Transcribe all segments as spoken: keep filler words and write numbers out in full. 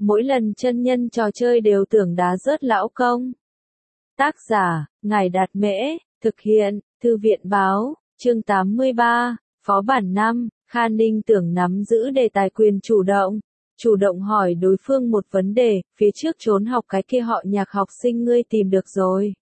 mỗi lần chân nhân trò chơi đều tưởng đá rớt lão công. Tác giả, Ngài Đạt Mễ, thực hiện, Thư viện Báo, chương tám mươi ba, Phó bản năm, Kha Ninh tưởng nắm giữ đề tài quyền chủ động. Chủ động hỏi đối phương một vấn đề, phía trước trốn học cái kia họ Nhạc học sinh ngươi tìm được rồi.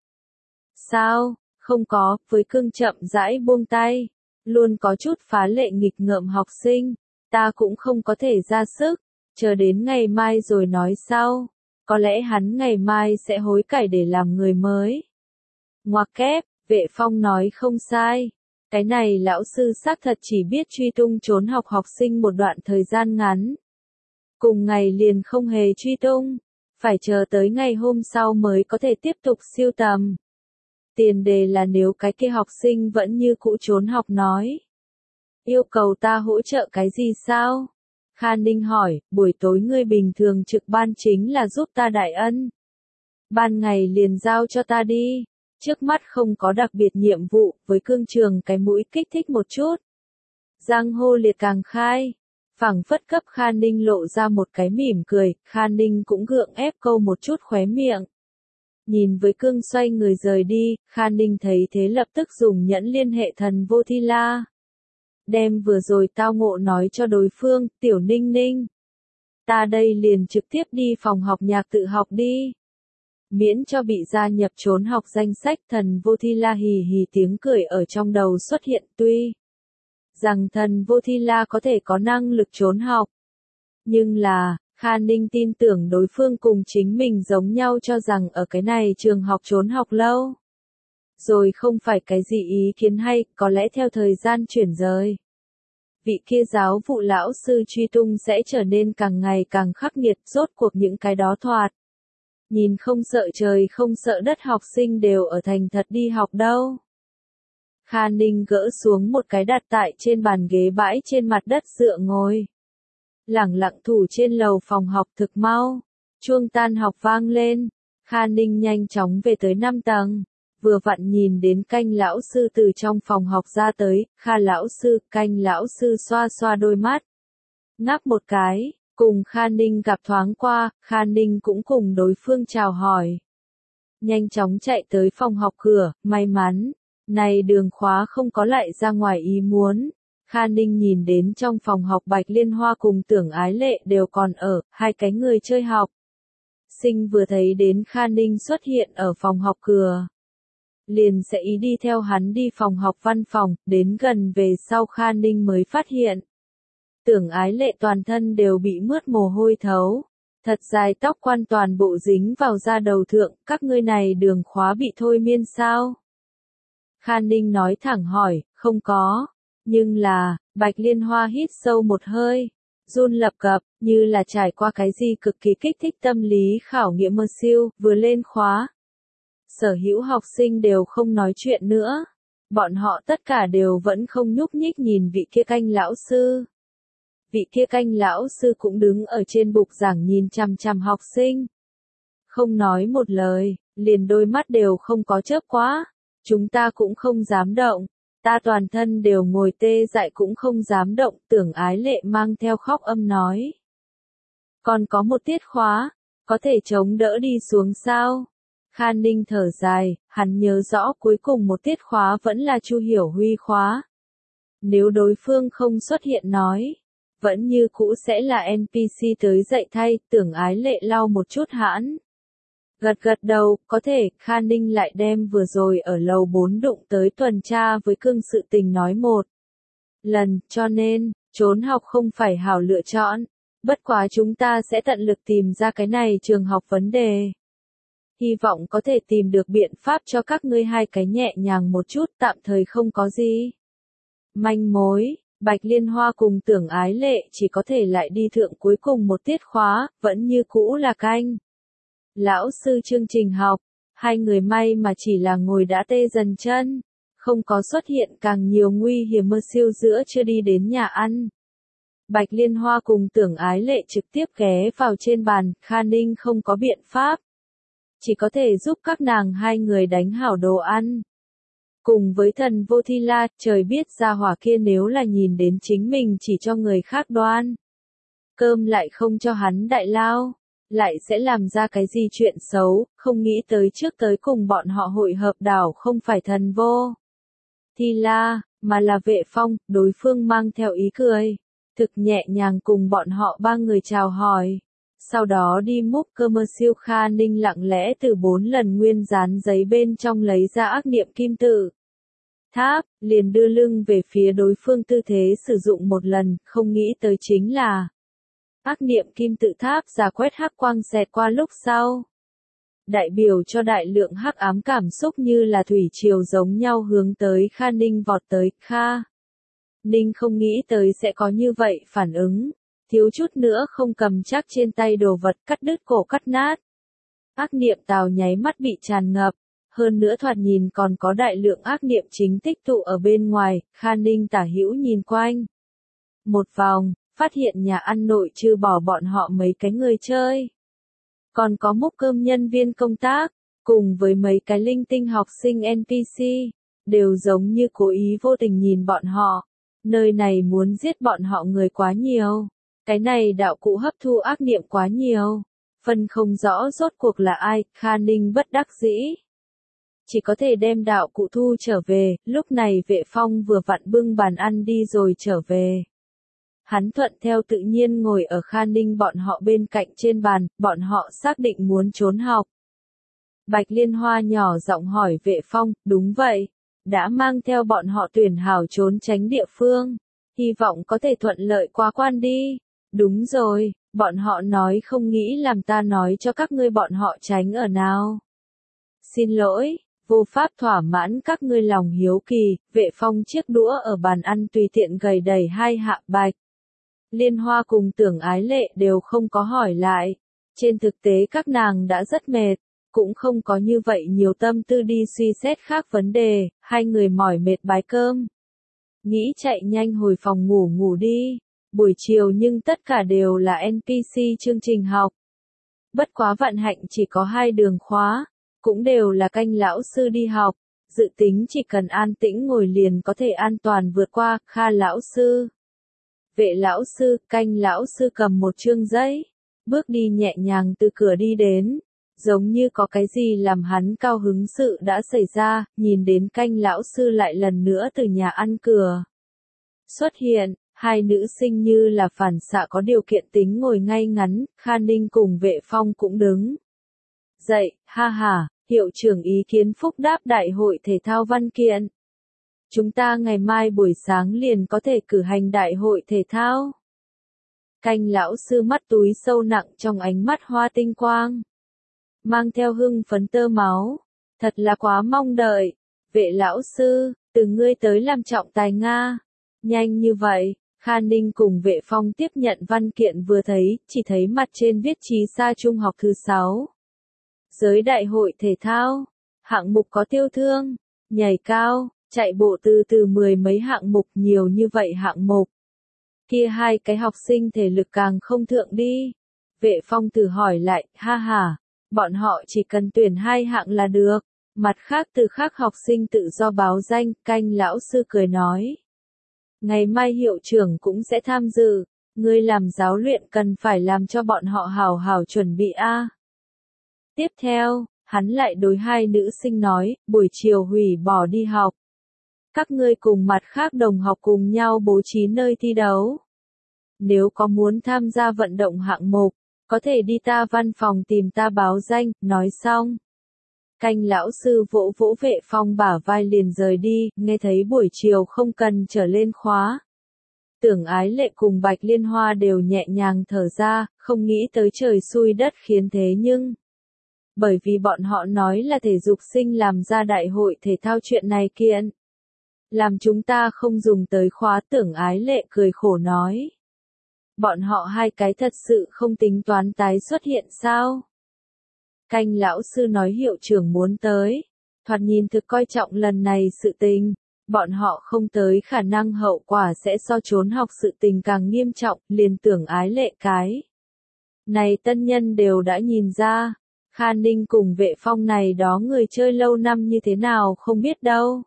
Sao, không có, với cương chậm rãi buông tay. Luôn có chút phá lệ nghịch ngợm học sinh, ta cũng không có thể ra sức, chờ đến ngày mai rồi nói sau. Có lẽ hắn ngày mai sẽ hối cải để làm người mới. Ngoặc kép, Vệ Phong nói không sai. Cái này lão sư xác thật chỉ biết truy tung trốn học học sinh một đoạn thời gian ngắn. Cùng ngày liền không hề truy tung, phải chờ tới ngày hôm sau mới có thể tiếp tục siêu tầm. Tiền đề là nếu cái kia học sinh vẫn như cũ trốn học nói. Yêu cầu ta hỗ trợ cái gì sao? Kha Ninh hỏi, buổi tối ngươi bình thường trực ban chính là giúp ta đại ân. Ban ngày liền giao cho ta đi. Trước mắt không có đặc biệt nhiệm vụ, với cương trường cái mũi kích thích một chút. Giang hô liệt càng khai. Phảng phất cấp Kha Ninh lộ ra một cái mỉm cười, Kha Ninh cũng gượng ép câu một chút khóe miệng. Nhìn với cương xoay người rời đi, Kha Ninh thấy thế lập tức dùng nhẫn liên hệ thần vô thi la. Đem vừa rồi tao ngộ nói cho đối phương, tiểu Ninh Ninh. Ta đây liền trực tiếp đi phòng học nhạc tự học đi. Miễn cho bị gia nhập trốn học danh sách, thần vô thi la hì hì tiếng cười ở trong đầu xuất hiện. Tuy rằng thần vô thi la có thể có năng lực trốn học, nhưng là, Kha Ninh tin tưởng đối phương cùng chính mình giống nhau cho rằng ở cái này trường học trốn học lâu. Rồi không phải cái gì ý kiến hay, có lẽ theo thời gian chuyển rời. Vị kia giáo vụ lão sư truy tung sẽ trở nên càng ngày càng khắc nghiệt, rốt cuộc những cái đó thoạt. Nhìn không sợ trời không sợ đất học sinh đều ở thành thật đi học đâu. Kha Ninh gỡ xuống một cái đặt tại trên bàn ghế bãi trên mặt đất dựa ngồi. Lẳng lặng thủ trên lầu phòng học thực mau. Chuông tan học vang lên. Kha Ninh nhanh chóng về tới năm tầng. Vừa vặn nhìn đến canh lão sư từ trong phòng học ra tới. Kha lão sư, canh lão sư xoa xoa đôi mắt. Ngáp một cái, cùng Kha Ninh gặp thoáng qua, Kha Ninh cũng cùng đối phương chào hỏi. Nhanh chóng chạy tới phòng học cửa, may mắn. Này đường khóa không có lại ra ngoài ý muốn. Kha Ninh nhìn đến trong phòng học Bạch Liên Hoa cùng Tưởng Ái Lệ đều còn ở, hai cái người chơi học. Sinh vừa thấy đến Kha Ninh xuất hiện ở phòng học cửa. Liền sẽ ý đi theo hắn đi phòng học văn phòng, đến gần về sau Kha Ninh mới phát hiện. Tưởng Ái Lệ toàn thân đều bị mướt mồ hôi thấu. Thật dài tóc quan toàn bộ dính vào da đầu thượng, các ngươi này đường khóa bị thôi miên sao? Kha Ninh nói thẳng hỏi, không có. Nhưng là, Bạch Liên Hoa hít sâu một hơi, run lập cập, như là trải qua cái gì cực kỳ kích thích tâm lý khảo nghiệm mơ siêu, vừa lên khóa. Sở hữu học sinh đều không nói chuyện nữa. Bọn họ tất cả đều vẫn không nhúc nhích nhìn vị kia canh lão sư. Vị kia canh lão sư cũng đứng ở trên bục giảng nhìn chằm chằm học sinh. Không nói một lời, liền đôi mắt đều không có chớp quá. Chúng ta cũng không dám động. Ta toàn thân đều ngồi tê dại cũng không dám động, Tưởng Ái Lệ mang theo khóc âm nói. Còn có một tiết khóa, có thể chống đỡ đi xuống sao? Kha Ninh thở dài, hắn nhớ rõ cuối cùng một tiết khóa vẫn là Chu Hiểu Huy khóa. Nếu đối phương không xuất hiện nói, vẫn như cũ sẽ là en pê xê tới dạy thay, Tưởng Ái Lệ lau một chút hãn. Gật gật đầu, có thể, Kha Ninh lại đem vừa rồi ở lầu bốn đụng tới tuần tra với cương sự tình nói một lần, cho nên, trốn học không phải hảo lựa chọn, bất quá chúng ta sẽ tận lực tìm ra cái này trường học vấn đề. Hy vọng có thể tìm được biện pháp cho các ngươi hai cái nhẹ nhàng một chút, tạm thời không có gì. Manh mối, Bạch Liên Hoa cùng Tưởng Ái Lệ chỉ có thể lại đi thượng cuối cùng một tiết khóa, vẫn như cũ là canh. Lão sư chương trình học, hai người may mà chỉ là ngồi đã tê dần chân, không có xuất hiện càng nhiều nguy hiểm mơ siêu giữa chưa đi đến nhà ăn. Bạch Liên Hoa cùng Tưởng Ái Lệ trực tiếp ghé vào trên bàn, Kha Ninh không có biện pháp. Chỉ có thể giúp các nàng hai người đánh hảo đồ ăn. Cùng với thần vô thi la, trời biết ra hỏa kia nếu là nhìn đến chính mình chỉ cho người khác đoan. Cơm lại không cho hắn đại lao. lại sẽ làm ra cái gì chuyện xấu, không nghĩ tới trước tới cùng bọn họ hội hợp đảo không phải thần vô Thi La, mà là Vệ Phong, đối phương mang theo ý cười, thực nhẹ nhàng cùng bọn họ ba người chào hỏi. Sau đó đi múc cơ mơ siêu Kha Ninh lặng lẽ từ bốn lần nguyên dán giấy bên trong lấy ra ác niệm kim tự tháp, liền đưa lưng về phía đối phương tư thế sử dụng một lần, không nghĩ tới chính là ác niệm kim tự tháp giả quét hắc quang xẹt qua lúc sau. Đại biểu cho đại lượng hắc ám cảm xúc như là thủy triều giống nhau hướng tới Kha Ninh vọt tới, Kha Ninh không nghĩ tới sẽ có như vậy phản ứng, thiếu chút nữa không cầm chắc trên tay đồ vật cắt đứt cổ cắt nát. Ác niệm tào nháy mắt bị tràn ngập, hơn nữa thoạt nhìn còn có đại lượng ác niệm chính tích tụ ở bên ngoài, Kha Ninh tả hữu nhìn quanh. Một vòng, phát hiện nhà ăn nội trừ bỏ bọn họ mấy cái người chơi. Còn có múc cơm nhân viên công tác, cùng với mấy cái linh tinh học sinh en pê xê, đều giống như cố ý vô tình nhìn bọn họ. Nơi này muốn giết bọn họ người quá nhiều. Cái này đạo cụ hấp thu ác niệm quá nhiều. Phân không rõ rốt cuộc là ai, Kha Ninh bất đắc dĩ. Chỉ có thể đem đạo cụ thu trở về, lúc này Vệ Phong vừa vặn bưng bàn ăn đi rồi trở về. Hắn thuận theo tự nhiên ngồi ở Kha Ninh bọn họ bên cạnh trên bàn, bọn họ xác định muốn trốn học. Bạch Liên Hoa nhỏ giọng hỏi Vệ Phong, đúng vậy, đã mang theo bọn họ tuyển hảo trốn tránh địa phương, hy vọng có thể thuận lợi qua quan đi. Đúng rồi, bọn họ nói không nghĩ làm ta nói cho các ngươi bọn họ tránh ở nào. Xin lỗi, vô pháp thỏa mãn các ngươi lòng hiếu kỳ, Vệ Phong chiếc đũa ở bàn ăn tùy tiện gầy đầy hai hạ. Bạch Liên Hoa cùng Tưởng Ái Lệ đều không có hỏi lại. Trên thực tế các nàng đã rất mệt, cũng không có như vậy nhiều tâm tư đi suy xét khác vấn đề, hai người mỏi mệt bái cơm. Nghĩ chạy nhanh hồi phòng ngủ ngủ đi, buổi chiều nhưng tất cả đều là en pê xê chương trình học. Bất quá vận hạnh chỉ có hai đường khóa, cũng đều là canh lão sư đi học, dự tính chỉ cần an tĩnh ngồi liền có thể an toàn vượt qua. Kha lão sư, Vệ lão sư, canh lão sư cầm một chương giấy, bước đi nhẹ nhàng từ cửa đi đến, giống như có cái gì làm hắn cao hứng sự đã xảy ra, nhìn đến canh lão sư lại lần nữa từ nhà ăn cửa xuất hiện, hai nữ sinh như là phản xạ có điều kiện tính ngồi ngay ngắn, Kha Ninh cùng Vệ Phong cũng đứng dậy, ha ha, hiệu trưởng ý kiến phúc đáp đại hội thể thao văn kiện. Chúng ta ngày mai buổi sáng liền có thể cử hành đại hội thể thao. Canh lão sư mắt túi sâu nặng trong ánh mắt hoa tinh quang, mang theo hưng phấn tơ máu, thật là quá mong đợi. Vệ lão sư, từ ngươi tới làm trọng tài Nga. Nhanh như vậy, Kha Ninh cùng Vệ Phong tiếp nhận văn kiện vừa thấy, chỉ thấy mặt trên viết Trì Sa trung học thứ sáu. Giới đại hội thể thao, hạng mục có tiêu thương, nhảy cao, chạy bộ từ từ mười mấy hạng mục, nhiều như vậy hạng mục. Kia hai cái học sinh thể lực càng không thượng đi. Vệ Phong thử hỏi lại, ha ha, bọn họ chỉ cần tuyển hai hạng là được. Mặt khác từ khác học sinh tự do báo danh, canh lão sư cười nói. Ngày mai hiệu trưởng cũng sẽ tham dự, ngươi làm giáo luyện cần phải làm cho bọn họ hào hào chuẩn bị a. Tiếp theo, hắn lại đối hai nữ sinh nói, buổi chiều hủy bỏ đi học. Các ngươi cùng mặt khác đồng học cùng nhau bố trí nơi thi đấu. Nếu có muốn tham gia vận động hạng mục, có thể đi ta văn phòng tìm ta báo danh, nói xong. Canh lão sư vỗ vỗ Vệ Phong bả vai liền rời đi, nghe thấy buổi chiều không cần trở lên khóa. Tưởng Ái Lệ cùng Bạch Liên Hoa đều nhẹ nhàng thở ra, không nghĩ tới trời xui đất khiến thế nhưng. Bởi vì bọn họ nói là thể dục sinh làm ra đại hội thể thao chuyện này kiện. Làm chúng ta không dùng tới khóa. Tưởng Ái Lệ cười khổ nói. Bọn họ hai cái thật sự không tính toán tái xuất hiện sao? Canh lão sư nói hiệu trưởng muốn tới, thoạt nhìn thực coi trọng lần này sự tình, bọn họ không tới khả năng hậu quả sẽ so trốn học sự tình càng nghiêm trọng, liền Tưởng Ái Lệ cái. Này tân nhân đều đã nhìn ra, Kha Ninh cùng Vệ Phong này đó người chơi lâu năm như thế nào không biết đâu.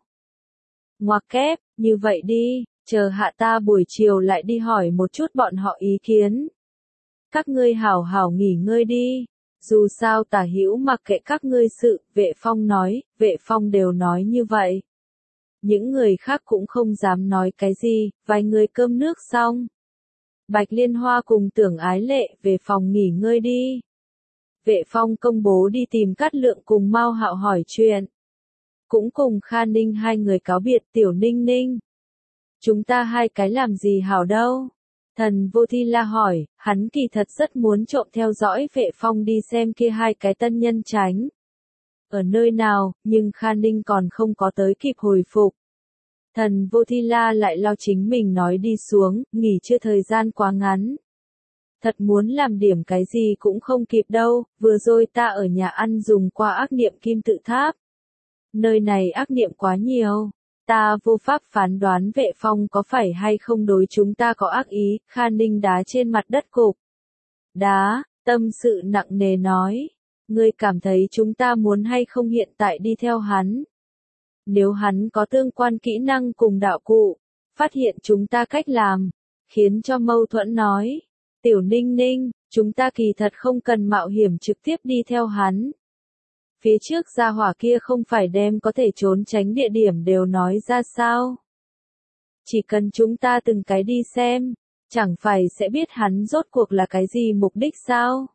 Ngoặc kép, như vậy đi, chờ hạ ta buổi chiều lại đi hỏi một chút bọn họ ý kiến. các ngươi hảo hảo nghỉ ngơi đi. Dù sao Tả Hữu mặc kệ các ngươi sự, Vệ Phong nói, Vệ Phong đều nói như vậy. Những người khác cũng không dám nói cái gì, vài người cơm nước xong. Bạch Liên Hoa cùng Tưởng Ái Lệ về phòng nghỉ ngơi đi. Vệ Phong công bố đi tìm Cát Lượng cùng Mao Hạo hỏi chuyện. Cũng cùng Kha Ninh hai người cáo biệt Tiểu Ninh Ninh. Chúng ta hai cái làm gì hảo đâu? Thần Vô Thi La hỏi, hắn kỳ thật rất muốn trộm theo dõi Vệ Phong đi xem kia hai cái tân nhân tránh. Ở nơi nào, nhưng Kha Ninh còn không có tới kịp hồi phục. Thần Vô Thi La lại lo chính mình nói đi xuống, nghỉ chưa thời gian quá ngắn. Thật muốn làm điểm cái gì cũng không kịp đâu, vừa rồi ta ở nhà ăn dùng qua ác niệm kim tự tháp. Nơi này ác niệm quá nhiều. Ta vô pháp phán đoán Vệ Phong có phải hay không đối chúng ta có ác ý, Kha Ninh đá trên mặt đất cục. Đá, tâm sự nặng nề nói. Ngươi cảm thấy chúng ta muốn hay không hiện tại đi theo hắn? Nếu hắn có tương quan kỹ năng cùng đạo cụ, phát hiện chúng ta cách làm, khiến cho mâu thuẫn nói. Tiểu Ninh Ninh, chúng ta kỳ thật không cần mạo hiểm trực tiếp đi theo hắn. Phía trước gia hỏa kia không phải đem có thể trốn tránh địa điểm đều nói ra sao. Chỉ cần chúng ta từng cái đi xem, chẳng phải sẽ biết hắn rốt cuộc là cái gì mục đích sao?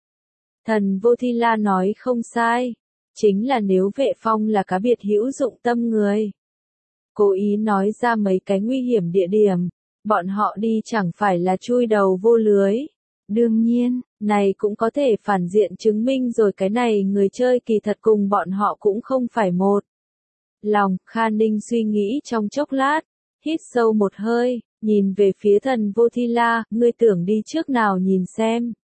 Thần Vô Thi La nói không sai. Chính là nếu Vệ Phong là cá biệt hữu dụng tâm người. Cố ý nói ra mấy cái nguy hiểm địa điểm, bọn họ đi chẳng phải là chui đầu vô lưới. Đương nhiên, này cũng có thể phản diện chứng minh rồi cái này người chơi kỳ thật cùng bọn họ cũng không phải một. Lòng, Kha Ninh suy nghĩ trong chốc lát, hít sâu một hơi, nhìn về phía thần Vô Thi La, ngươi tưởng đi trước nào nhìn xem.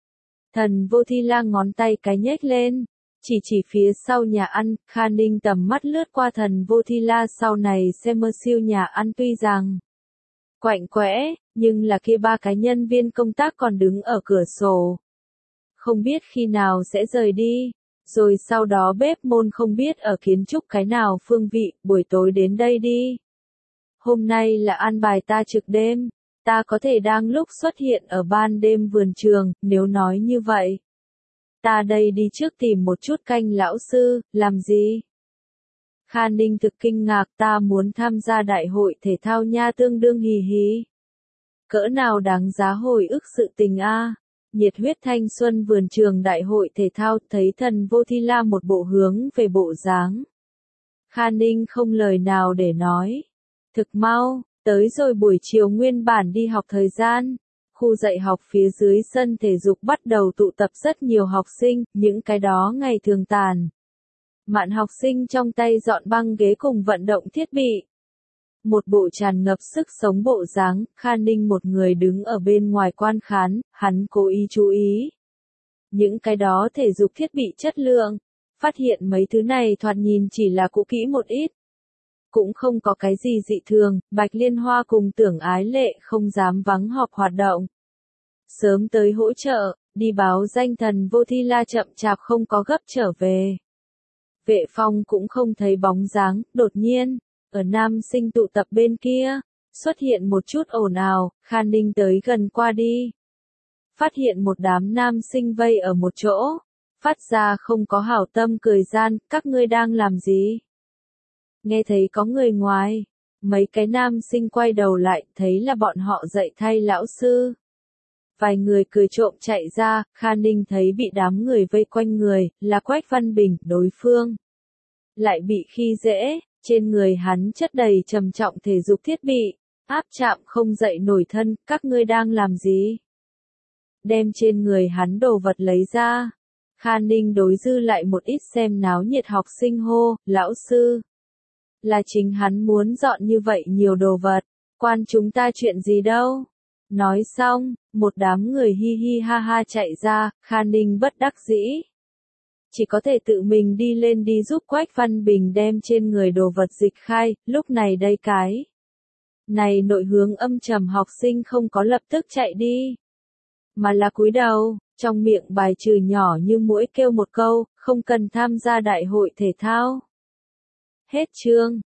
Thần Vô Thi La ngón tay cái nhếch lên, chỉ chỉ phía sau nhà ăn, Kha Ninh tầm mắt lướt qua thần Vô Thi La sau này xem mơ siêu nhà ăn tuy rằng quạnh quẽ, nhưng là kia ba cái nhân viên công tác còn đứng ở cửa sổ. Không biết khi nào sẽ rời đi, rồi sau đó bếp môn không biết ở kiến trúc cái nào phương vị, buổi tối đến đây đi. Hôm nay là an bài ta trực đêm, ta có thể đang lúc xuất hiện ở ban đêm vườn trường, nếu nói như vậy. Ta đây đi trước tìm một chút canh lão sư, làm gì? Kha Ninh thực kinh ngạc, ta muốn tham gia đại hội thể thao nha, tương đương hì hì. Cỡ nào đáng giá hồi ức sự tình a. Nhiệt huyết thanh xuân vườn trường đại hội thể thao, thấy thần Vô Thi La một bộ hướng về bộ dáng. Kha Ninh không lời nào để nói. Thực mau, tới rồi buổi chiều nguyên bản đi học thời gian. Khu dạy học phía dưới sân thể dục bắt đầu tụ tập rất nhiều học sinh, những cái đó ngày thường tàn. Mạn học sinh trong tay dọn băng ghế cùng vận động thiết bị. Một bộ tràn ngập sức sống bộ dáng, Kha Ninh một người đứng ở bên ngoài quan khán, hắn cố ý chú ý. Những cái đó thể dục thiết bị chất lượng, phát hiện mấy thứ này thoạt nhìn chỉ là cũ kỹ một ít. Cũng không có cái gì dị thường, Bạch Liên Hoa cùng Tưởng Ái Lệ không dám vắng họp hoạt động. Sớm tới hỗ trợ, đi báo danh thần Vô Thi La chậm chạp không có gấp trở về. Vệ Phong cũng không thấy bóng dáng, đột nhiên, ở nam sinh tụ tập bên kia, xuất hiện một chút ồn ào, Kha Ninh tới gần qua đi. Phát hiện một đám nam sinh vây ở một chỗ, phát ra không có hảo tâm cười gian, các ngươi đang làm gì? Nghe thấy có người ngoài, mấy cái nam sinh quay đầu lại, thấy là bọn họ dạy thay lão sư. Vài người cười trộm chạy ra, Kha Ninh thấy bị đám người vây quanh người, là Quách Văn Bình, đối phương. Lại bị khi dễ, trên người hắn chất đầy trầm trọng thể dục thiết bị, áp chạm không dậy nổi thân, các ngươi đang làm gì? Đem trên người hắn đồ vật lấy ra. Kha Ninh đối dư lại một ít xem náo nhiệt học sinh hô, lão sư. Là chính hắn muốn dọn như vậy nhiều đồ vật, quan chúng ta chuyện gì đâu. Nói xong, một đám người hi hi ha ha chạy ra, Kha Ninh bất đắc dĩ. Chỉ có thể tự mình đi lên đi giúp Quách Văn Bình đem trên người đồ vật dịch khai, lúc này đây cái. Này nội hướng âm trầm học sinh không có lập tức chạy đi, mà là cúi đầu, trong miệng bài trừ nhỏ như muỗi kêu một câu, không cần tham gia đại hội thể thao. Hết chương.